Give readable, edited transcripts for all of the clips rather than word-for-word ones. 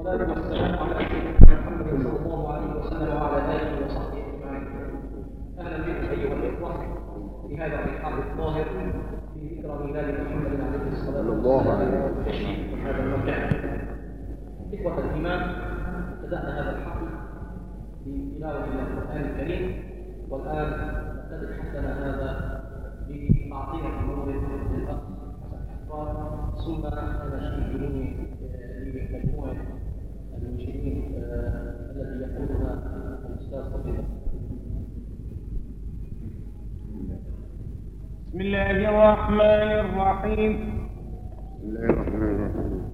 والصلاة والسلام على محمد صلى الله عليه وسلم وعلى آله وصحبه أجمعين. أهلا بكم أيها الإخوة في هذا الرحاب الطاهر في ذكرى ميلاد محمد عليه الصلاة والسلام وتشريف هذا المكان. إخوة الإيمان، بدأنا هذا الحفل بتلاوة القرآن الكريم، والآن نبتدئ حفلنا هذا بتعطيل المولد للأخ حسن حفار، ثم نشيد لمجموعة المنشدين الذي يقودها الأستاذ فضيلة. بسم الله الرحمن الرحيم. بسم الله الرحمن الرحيم.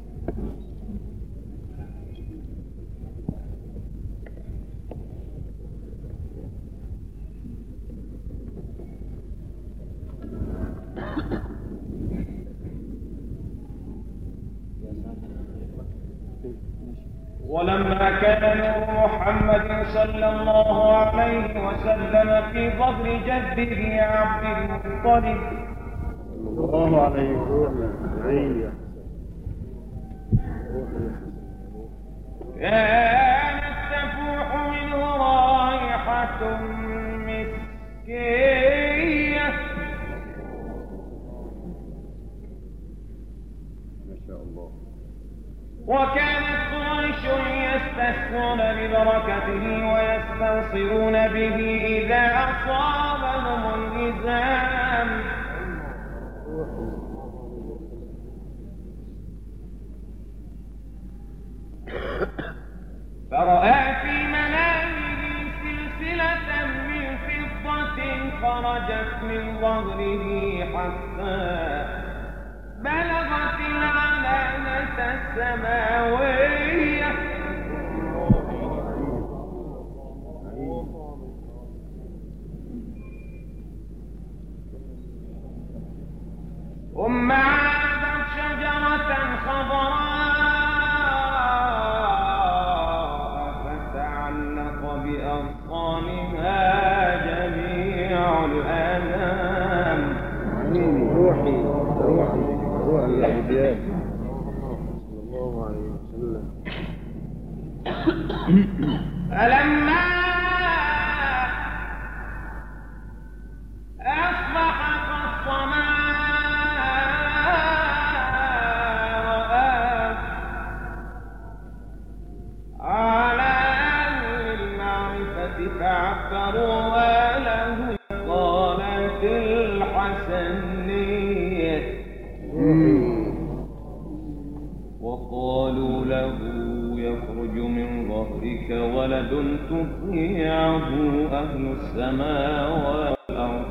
ولما كان نور محمد صلى الله عليه وسلم في ظهر جده عبد المطلب صلى الله عليه وسلم كانت تفوح منه رائحة مسكية، ما شاء الله. وكانت قريش يستسقون ببركته ويستنصرون به إذا أصابهم الإزام. فرأى في منامه سلسلة من فضة خرجت من ظهره حتى بلغت العلامة السماوية. ثم عادت شجرة خضراء فتعلق بأغصانها جميع الأنام. روحي روح الأنبياء صلى الله عليه وسلم. فلما أصبح قص ما رآه على أهل المعرفة فعبروا له قالت الحسنية، وقالوا له يخرج من ظهرك ولد تطيعه أهل السماوات والأرض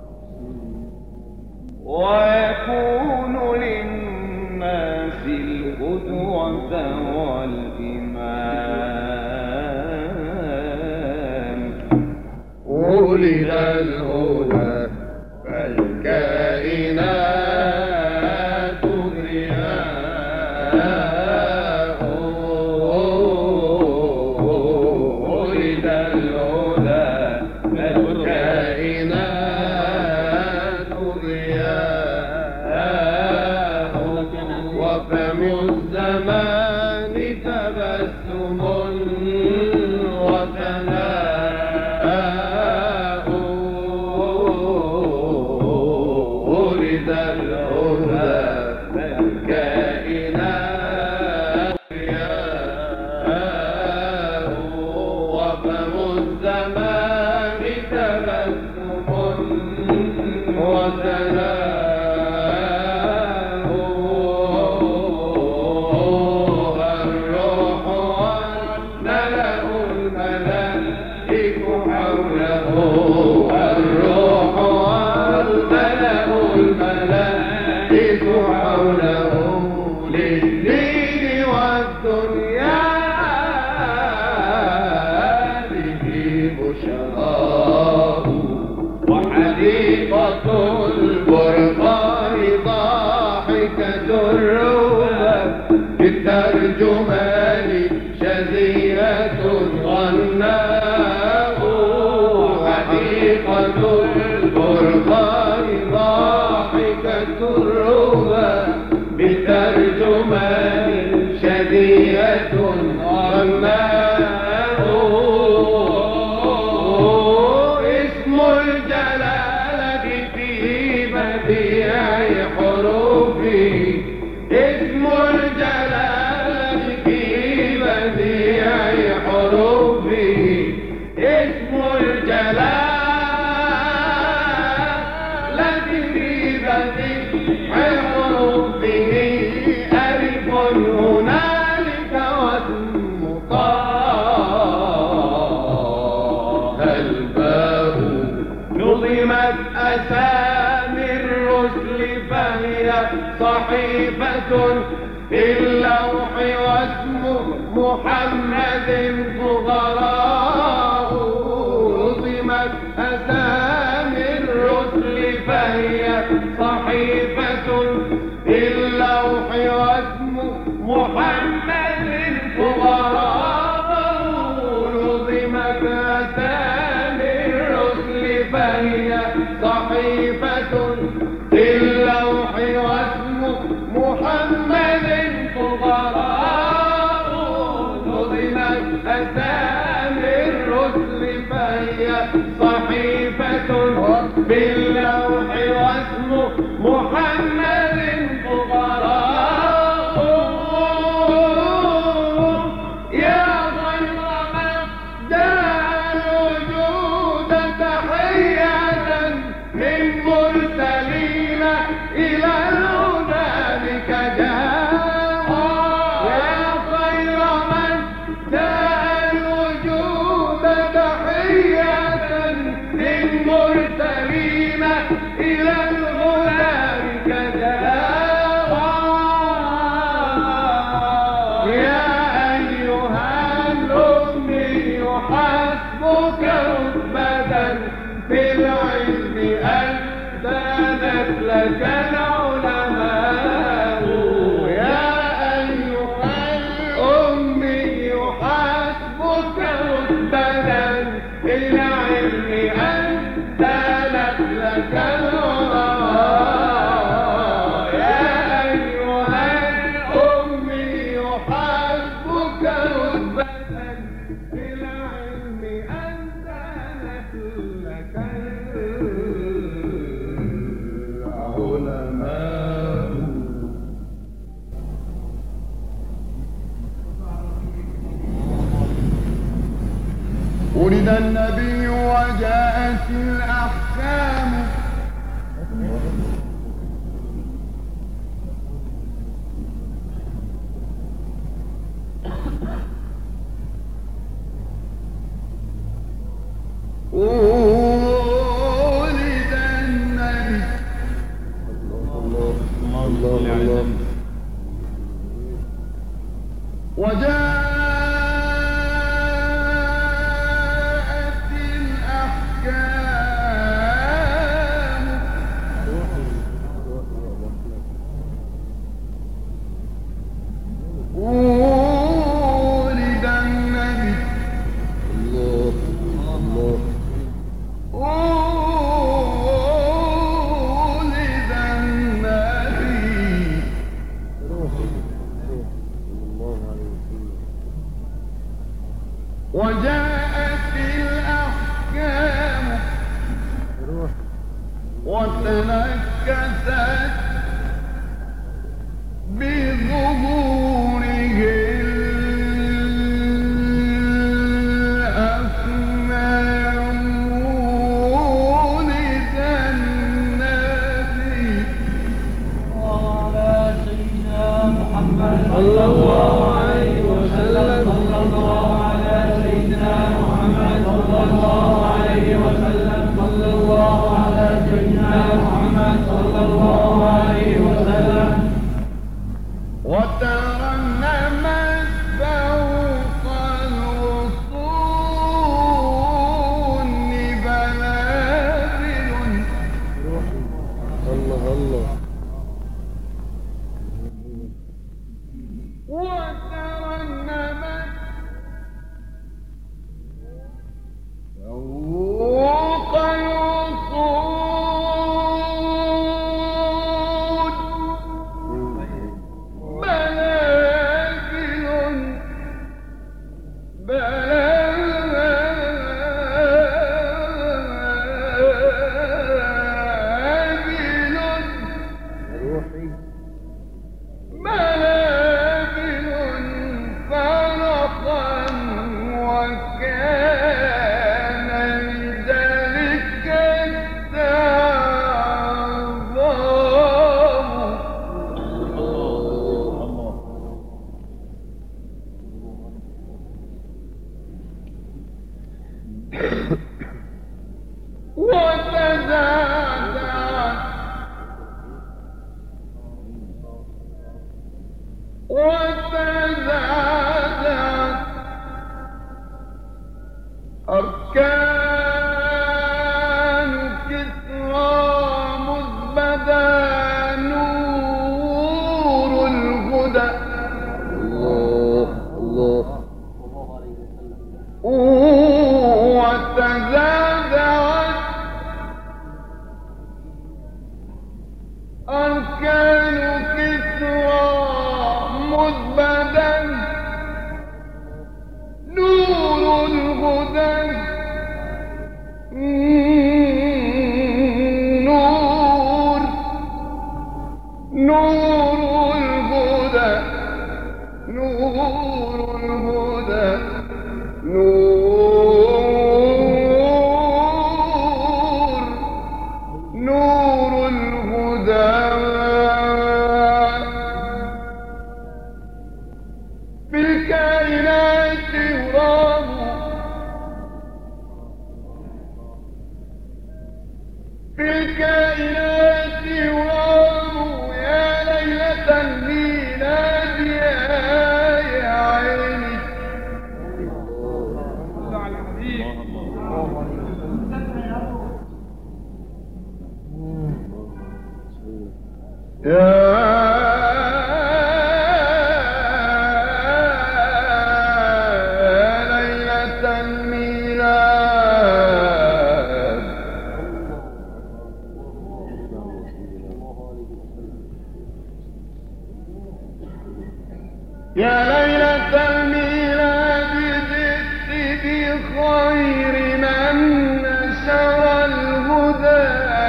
ويكون للناس القدوة والإمام. ولد الهدى فالكائنات ضياء. ولد الهدى فالكائنات ضياء. وفم الزمان تبسم وثناء. ولد الهدى فالكائنات ضياء. وفم الزمان تبسم وثناء. الروح والملأ الملائك حوله للدين والدنيا به بشراه. وحديقة البرقان ضاحكة الروبة بالترجمان شذية غناء. حديقة البرقان ضاحكة الروبة بالترجمان شذية جزية والماء اسم الجلالة في بديع حروفه اسم الجلالة في بديع حروفه اسم الجلالة في بديع حروفه ألف هنالك واسم طه الباء نظمت أسامي الرسل فهي صحيفة في اللوح واسم محمد صغراء نظمت أسامي الرسل فهي صحيفة في اللوح واسم محمد صغراء نظمت أسامي الرسل فهي صحيفة في اللوح واسم محمد صغراء نظمت أسامي الرسل فهي صحيفة في اللوح واسم محمد صغراء يا غير من دعا الوجود تحية من مرسلين إلى الهدى بك جاء يا خير من دعا الوجود تحية من مرسلين إلى الهدى بك جاء يا أيها الأمي حسبك رتبة في العلم أن دانت لك العلماء يا أيها الأمي حسبك رتبة في العلم أن دانت لك العلماء يا أيها الأمي حسبك رتبة في العلم أن دانت لك العلماء ولد النبي وجاءت الأحكام ولد النبي الله وجاءت الأحكام ولد النبي الله ولد النبي وجاءت الأحكام وتنكست بظهوره الأفنان ولد النبي على سيدنا محمد صلى الله عليه وسلم صلى الله على سيدنا محمد صلى الله عليه وسلم صلى الله على سيدنا محمد صلى الله عليه وسلم وترنمت فوق الغصون بلابل الله وترنمت فوق الغصون وتزادت أركان كسرى مزبدا نور الهدى الله الله وتزادت أركان كسرى مزبدا نور الهدى نور الهدى نور الهدى نور الهدى في الكائنات يرام في الكائنات يرام يا ليلة الميلاد يا عيني ليلة الميلاد يا ليلة الميلاد جئت بخير من نشر الهدى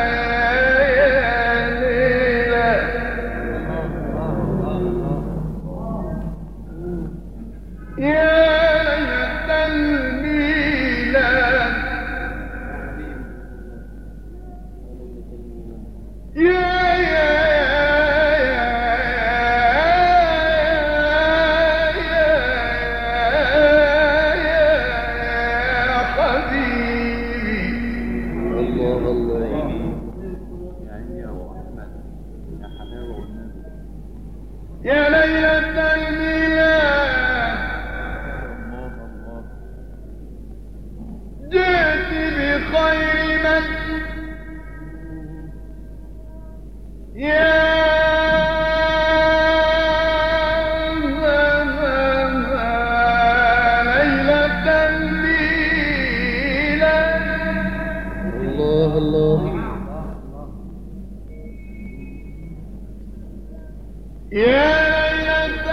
يا ليلة الميلاد جئت بخير من يا ليلة الميلاد الله الله يا ليلة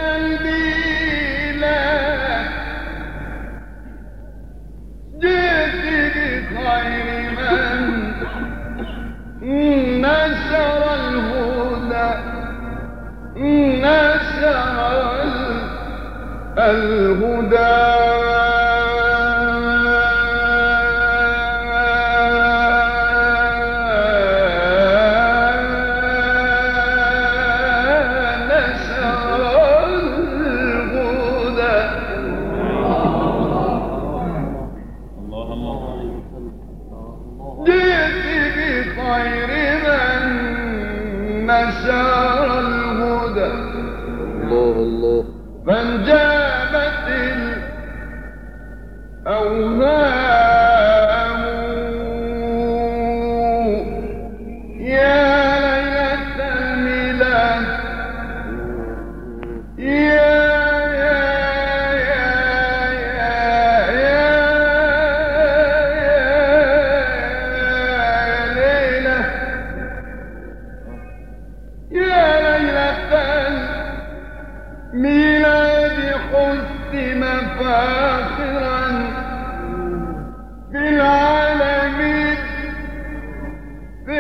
الميلاد جئت بخير من نشر الهدى نشر الهدى نشر الهدى الله الله فانجابت الأوهام يا ليلة الميلاد ميلاد حسن فاخرا في العالمين في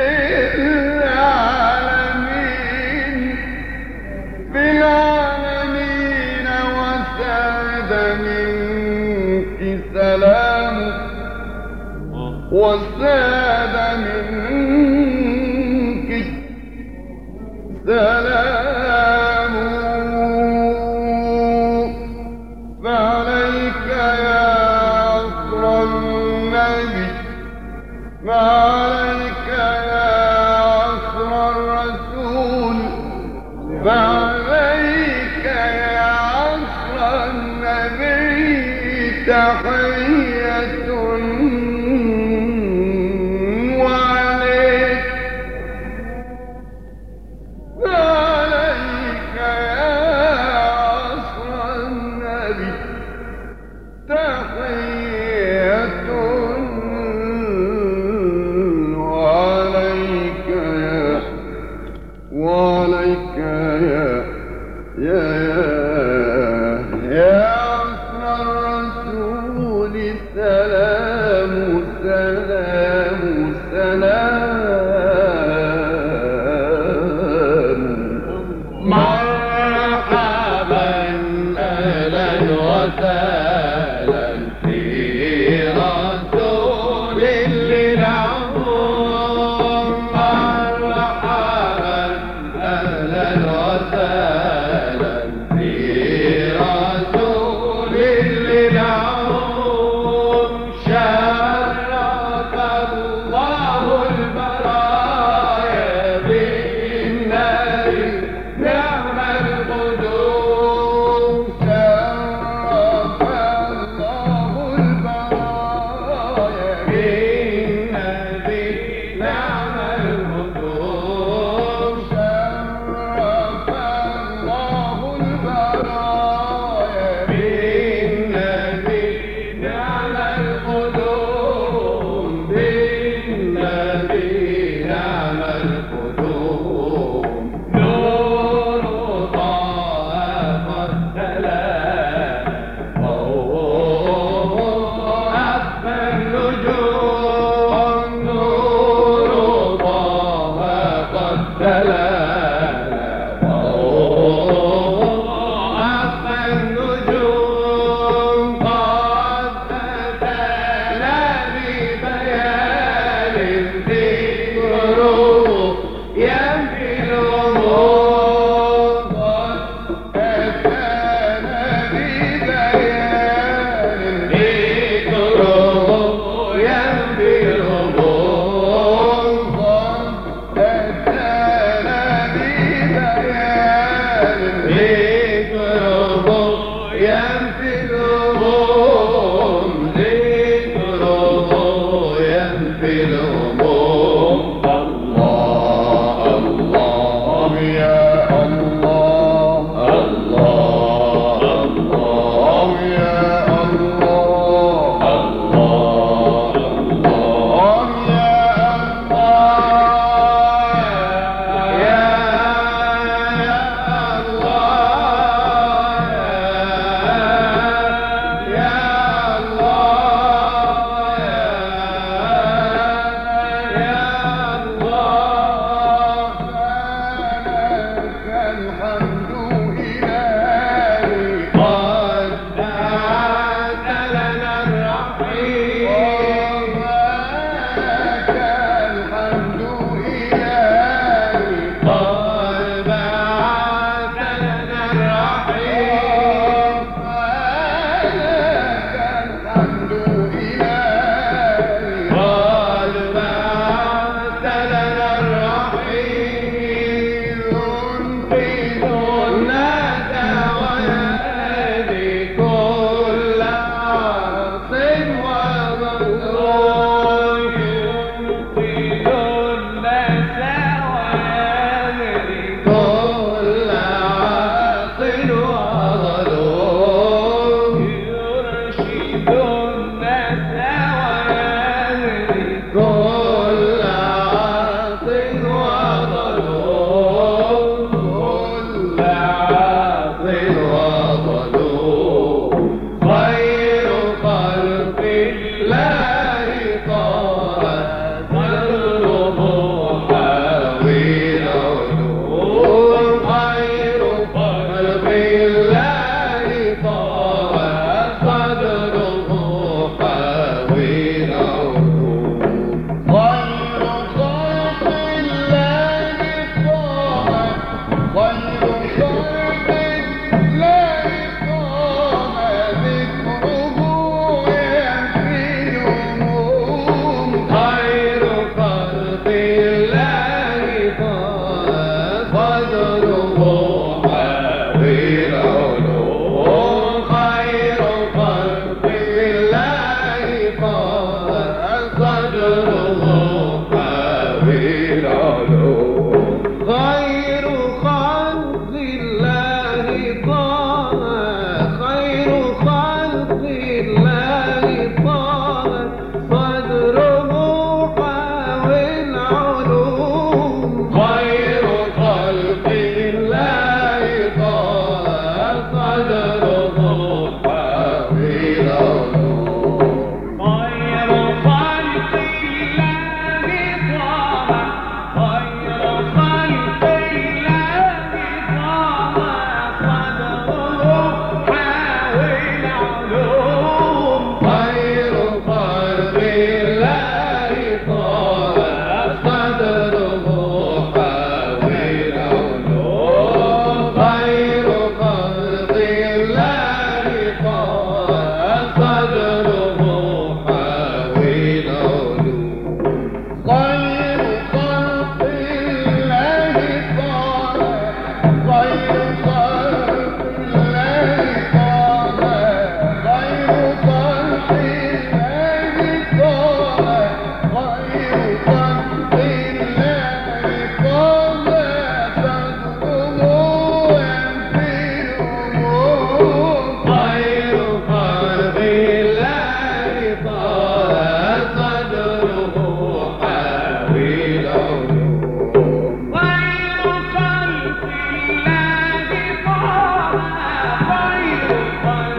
العالمين في العالمين وساد منك سلام وساد منك سلام فعليك يا عطر النبي النبي تحية وعليك يا عصر النبي تحية وعليك يا عصر الرسول سلام سلام سلام مرحبا أهلا وسهلا في رسول للعموم مرحبا أهلا وسهلا في رسول للعموم شرف الله البرايا بالنبي نعم القدوم شرف الله البرايا بالنبي نعم القدوم شرف الله البرايا بالنبي نعم القدوم بالنبي نعم القدوم نور طه قد تلا وهو أخفى النجوم نور طه قد تلا وهو أخفى النجوم قد تتلى ببيان ذكره ينفي الغموم قد تتلى ببيان ذكره ينفي الغموم قد تتلى ببيان ذكره ينفي الغموم ذكره ينفي الغموم الله الله يا الله الله الله يا الله الله الله يا الله يا الله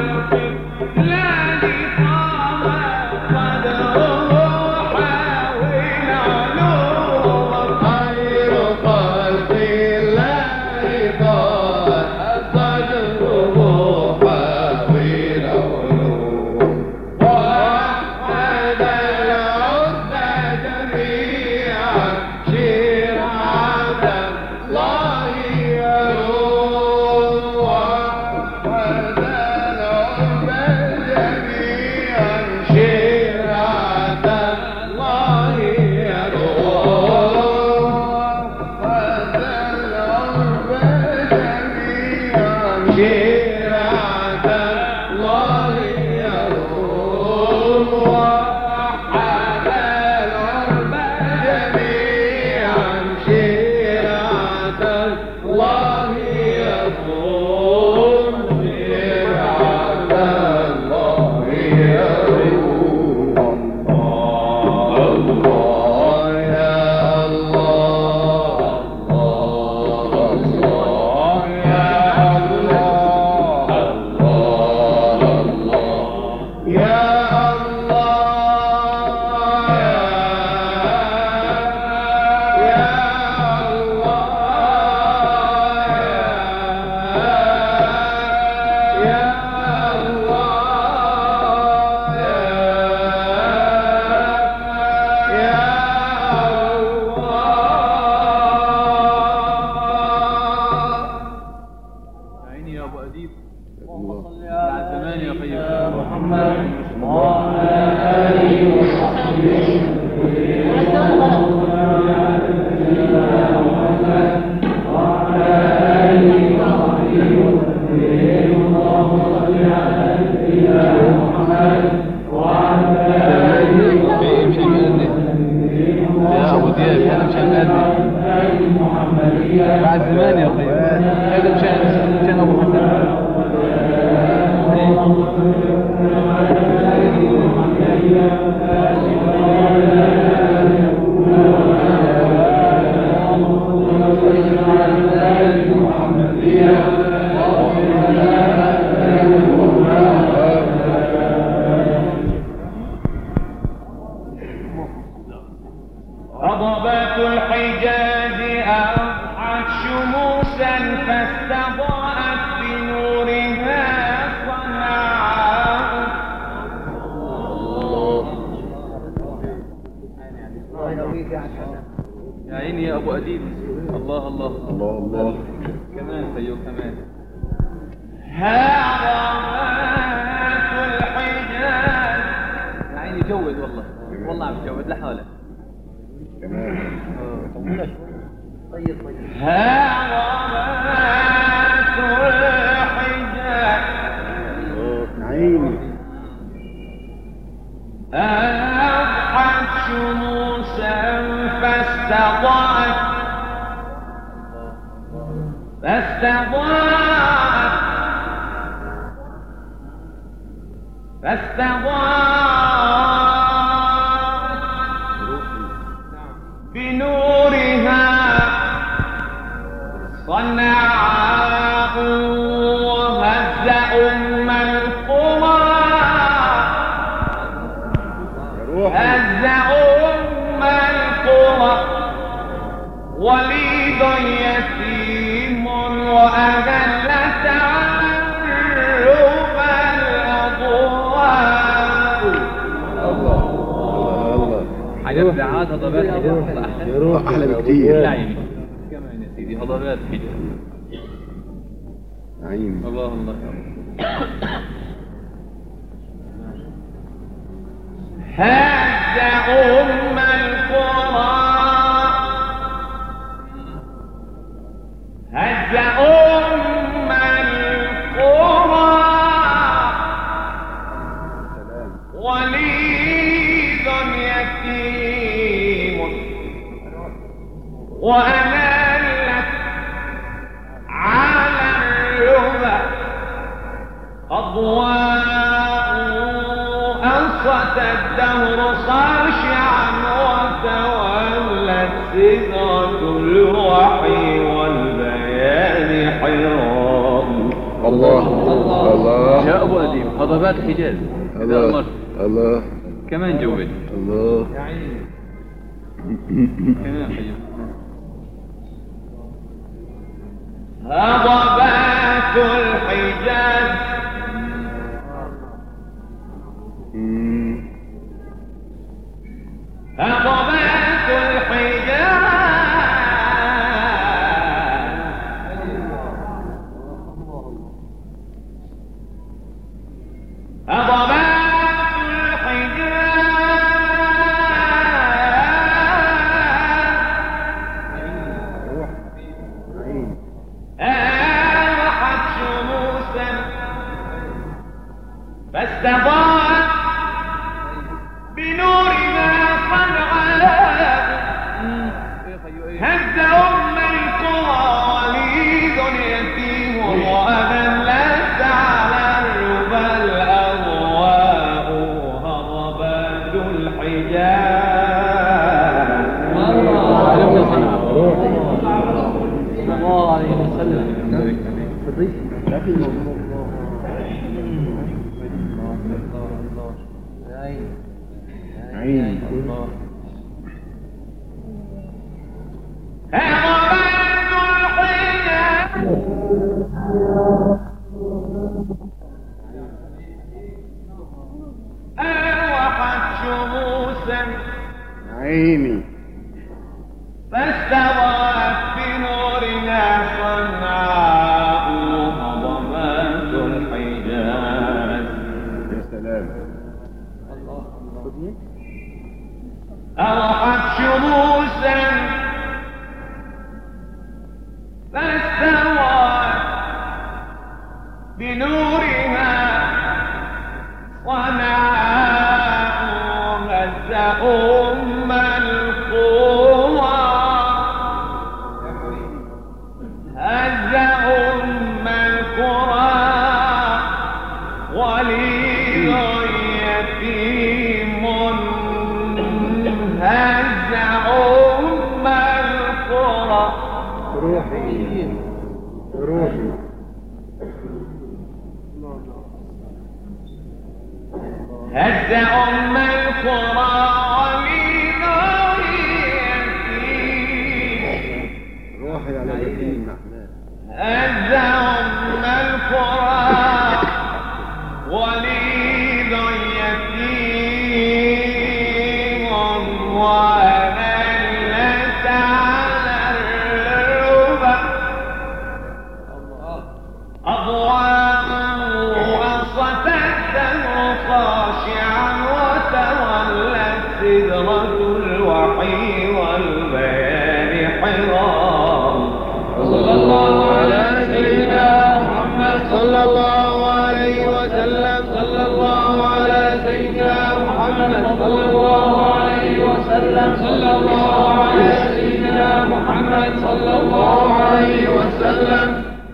بعد زمان يا اخي هذا مشان ابو حسن هضبات الحجاز أضحت شموسا فاستضاءت بنورها صنعاء. يا عيني يا ابو اديب. الله الله الله الله كمان سيو كمان. هضبات الحجاز يا عيني جود والله والله عم جود لحاله كمان طولها شوي. طيب هضبات الحجاز عيني أضحت شموسا فاستضاءت بنورها صنعاء وهز أم القرى هز أم القرى وليد يتيم وأهل تعرب الأضواء. الله الله حاجات بعاد هضبات حجاز يروح احلى بكتير. يا عيني كمان يا سيدي هضبات حجاز. عيني الله الله يا رب. هز أم القرى هز أم القرى وليد يتيم وأملت على الربا أضواء أنصت الدهر خاشعا وتولت سدرة الوحي والبيان حرام. الله الله يا ابو اديب هضبات الحجاز اذا الله امرت الله كمان جود الله كمان حجاز هضبات الحجاز هضبات الحجاز هضبات الحجاز ألوحت شموسا فاستضاءت بنورها صنعاء هز أم القرى وليد يتيم وأذلت على الربا الأضواء هضبات الحجاز الله عليه وسلم عين هضبات الحجاز ألوحت شموسا عيني فاستضاءت بنورها صنعاء هضبات الحجاز يا سلام ألوحت شموسا فاستوت بنورها صنعاء هز أم القرى هز أم القرى وليد يتيم هز أم القرى روحي روحي هز أم القرى وليد يتيم روحي على اليتيم محمد هز أم القرى وليد يتيم وأذلت على الربا أضواء وصفت خاشعا وتولت سدرة الوحي والبيان حرام صلى الله على سيدنا محمد صلى الله عليه وسلم صلى الله على سيدنا محمد صلى الله عليه وسلم صلى الله على سيدنا محمد صلى الله عليه وسلم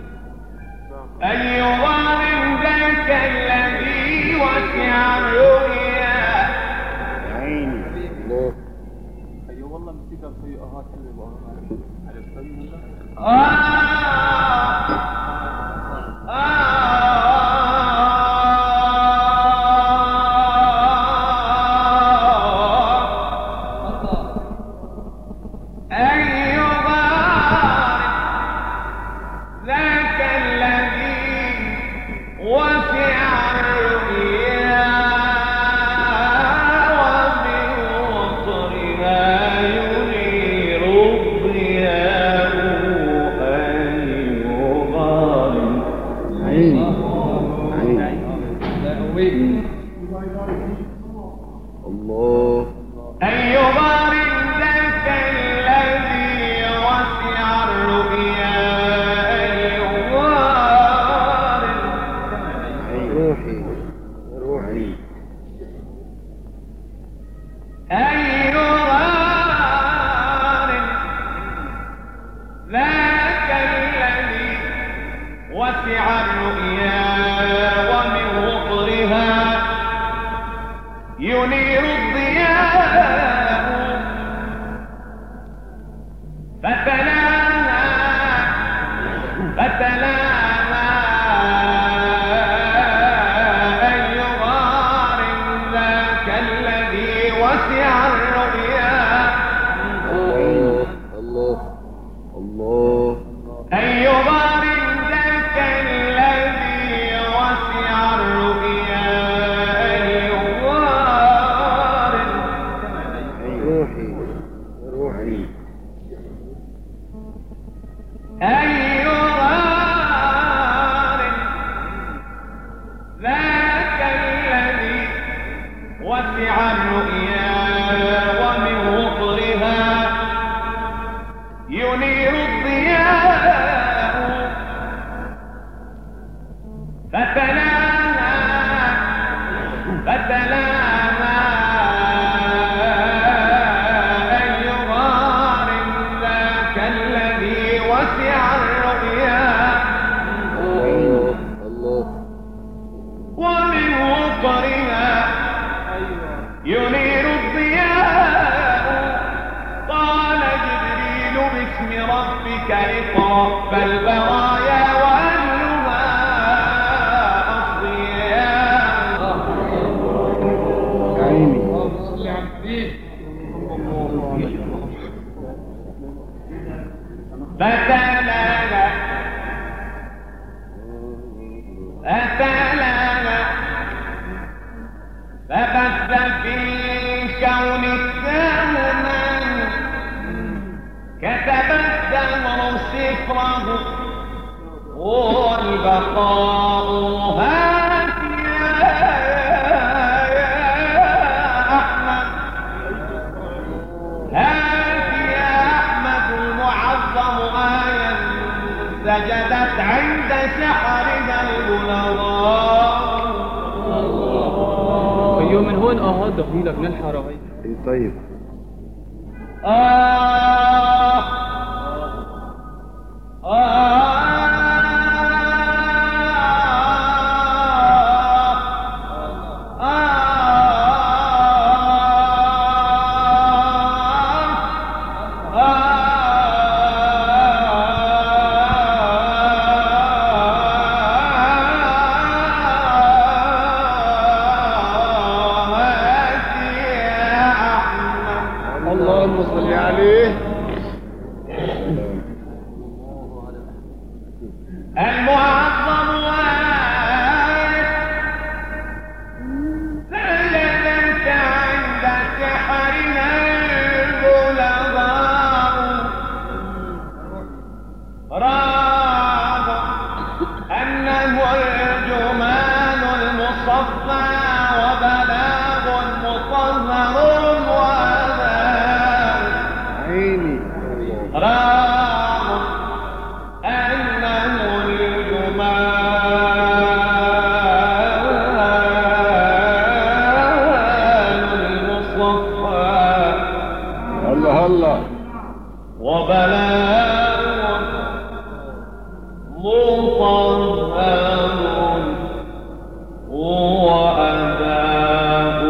أي ضار ذاك الذي وسع الرؤيا عيني الله اي والله مسيكه سيئه كلمه أي ضار ذاك الذي وسع الرؤيا ومن وطرها ينير الضياء أي غار عيني عيني الله أي غار ذاك الذي وسع الرؤيا أي غار روحي روحي أي غار ذاك الذي وسع الرؤيا ومن وقرها ينير الضياء فتلاها وسع الرؤيا ومن وقرها ينير الضياء فتلاها أي غار ذاك الذي وسع الرؤيا ومن وقرها ينير الضياء قال جبريل باسم ربك اقرأ فالبرايا وأهلها أصفياء عيني فتلاها فبث في الكون الثامنا كتب الدهر سفره والبقاء هاتيا يا أحمد هاتيا أحمد المعظم آية سجدت عند سحرها البلغاء أيوة من هون هذا لك من الحرام طيب اللهم صل عليه المعظم سجدت عند سحرنا البلغاء راه أنه الجمال المصفى وبلاغ مطهر وأذان عيني راه أنه الجمال المصفى الله الله وبلاغ مطهر وأداء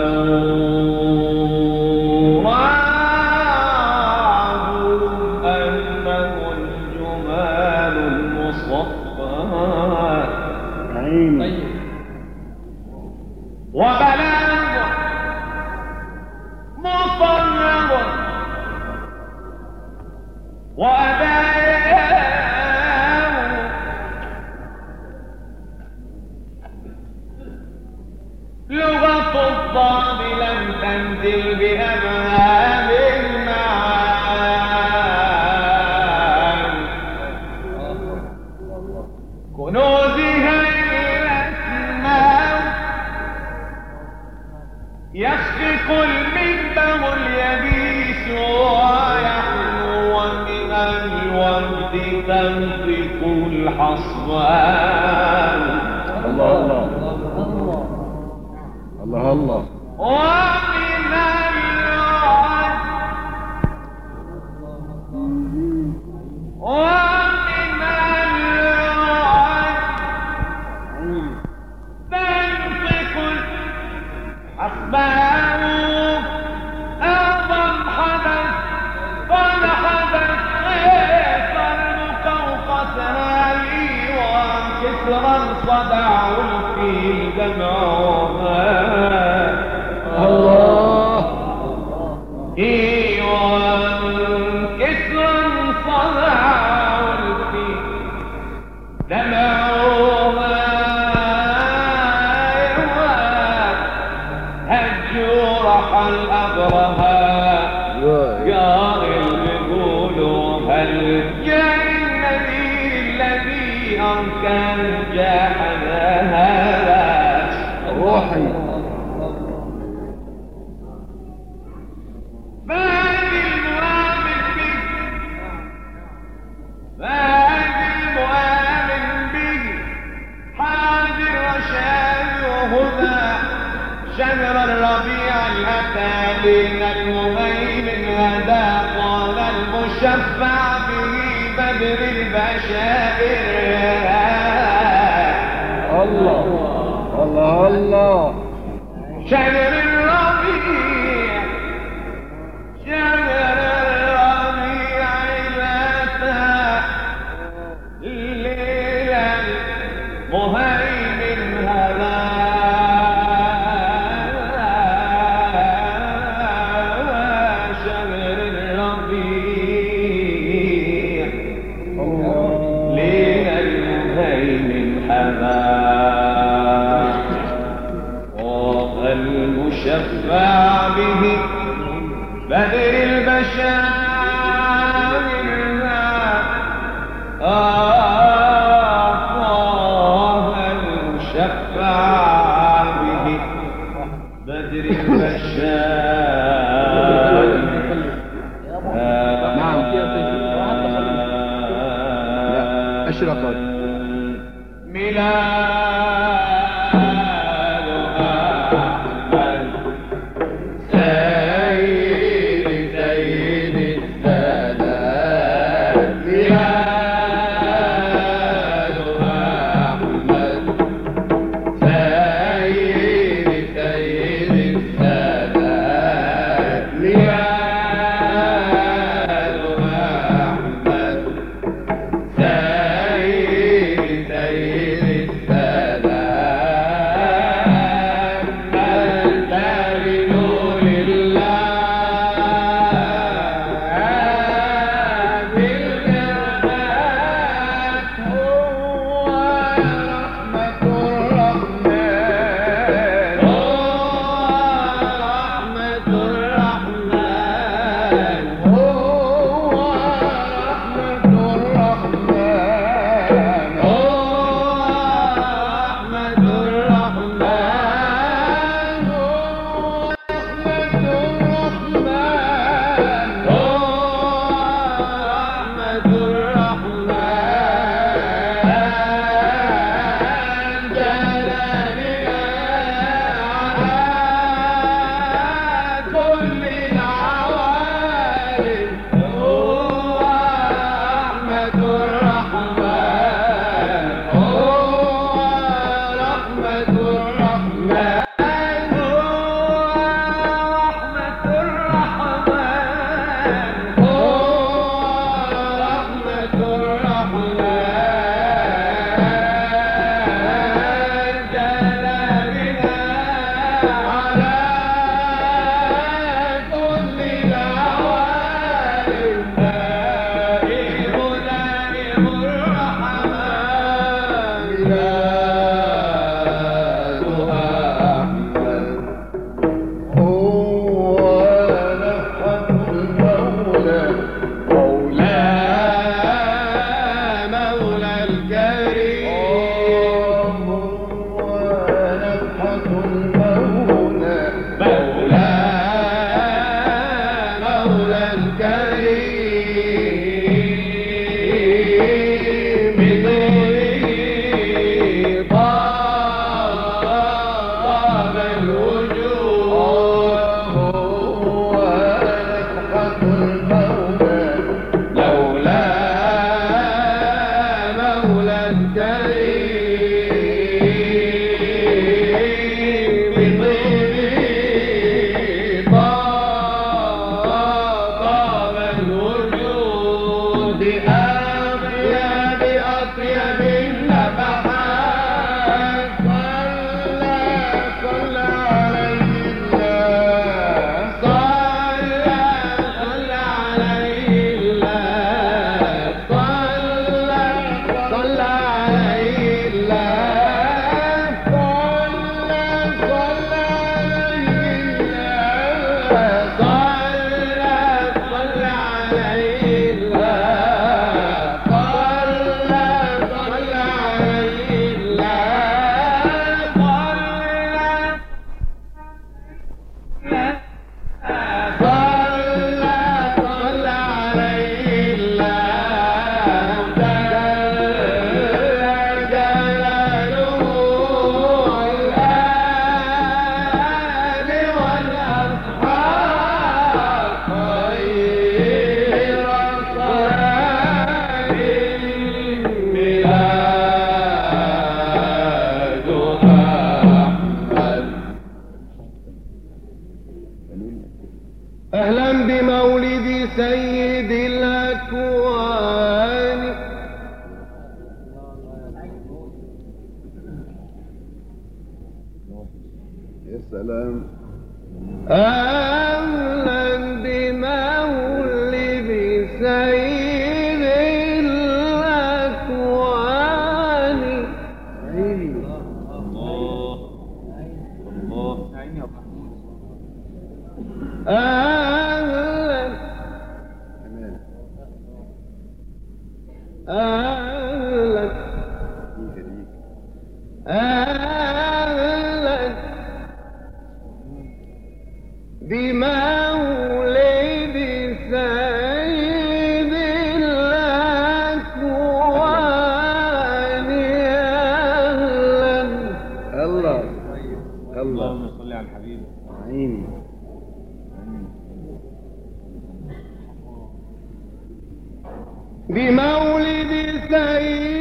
راه أنه الجمال المصفى عيني وبلاغ مطهر وأداء لغة الضاد لم تنزل بأبهام المعاني كنوزها الأسماء يسبق المنبر اليبيس ويحلو ومن الوجد تنطق الحصوان الله الله الله ومن الوجد تنطق الحصوان أعظم حدث قد حدث قيصر مقوقس هالي وكسرا صدع الفيل دمعها الله إيوان كسرا صدع الفيل دمعها هجوا رحل أبرها جار بيقولوا هل جاء النبي الذي أركان جاحد هذا روحي شهر الربيع الأتى من المهيمن هدى قال المشفع به بدر البشائر الله الله الله شهر الربيع شهر الربيع الأتى الليلة المهيمن هدى المشفع به بدر البشائر المشفع به بدر البشائر نعم أشرقت سيدي أهلا بمولد سيد الأكوان يا سلام. أهلا بمولد سيد الأكوان. عيني. أهلا تمام. أهلا أهلا بمولد سيد الأكوان. أهلا الله الله. اللهم صل على الحبيب. عيني. بمولد سيد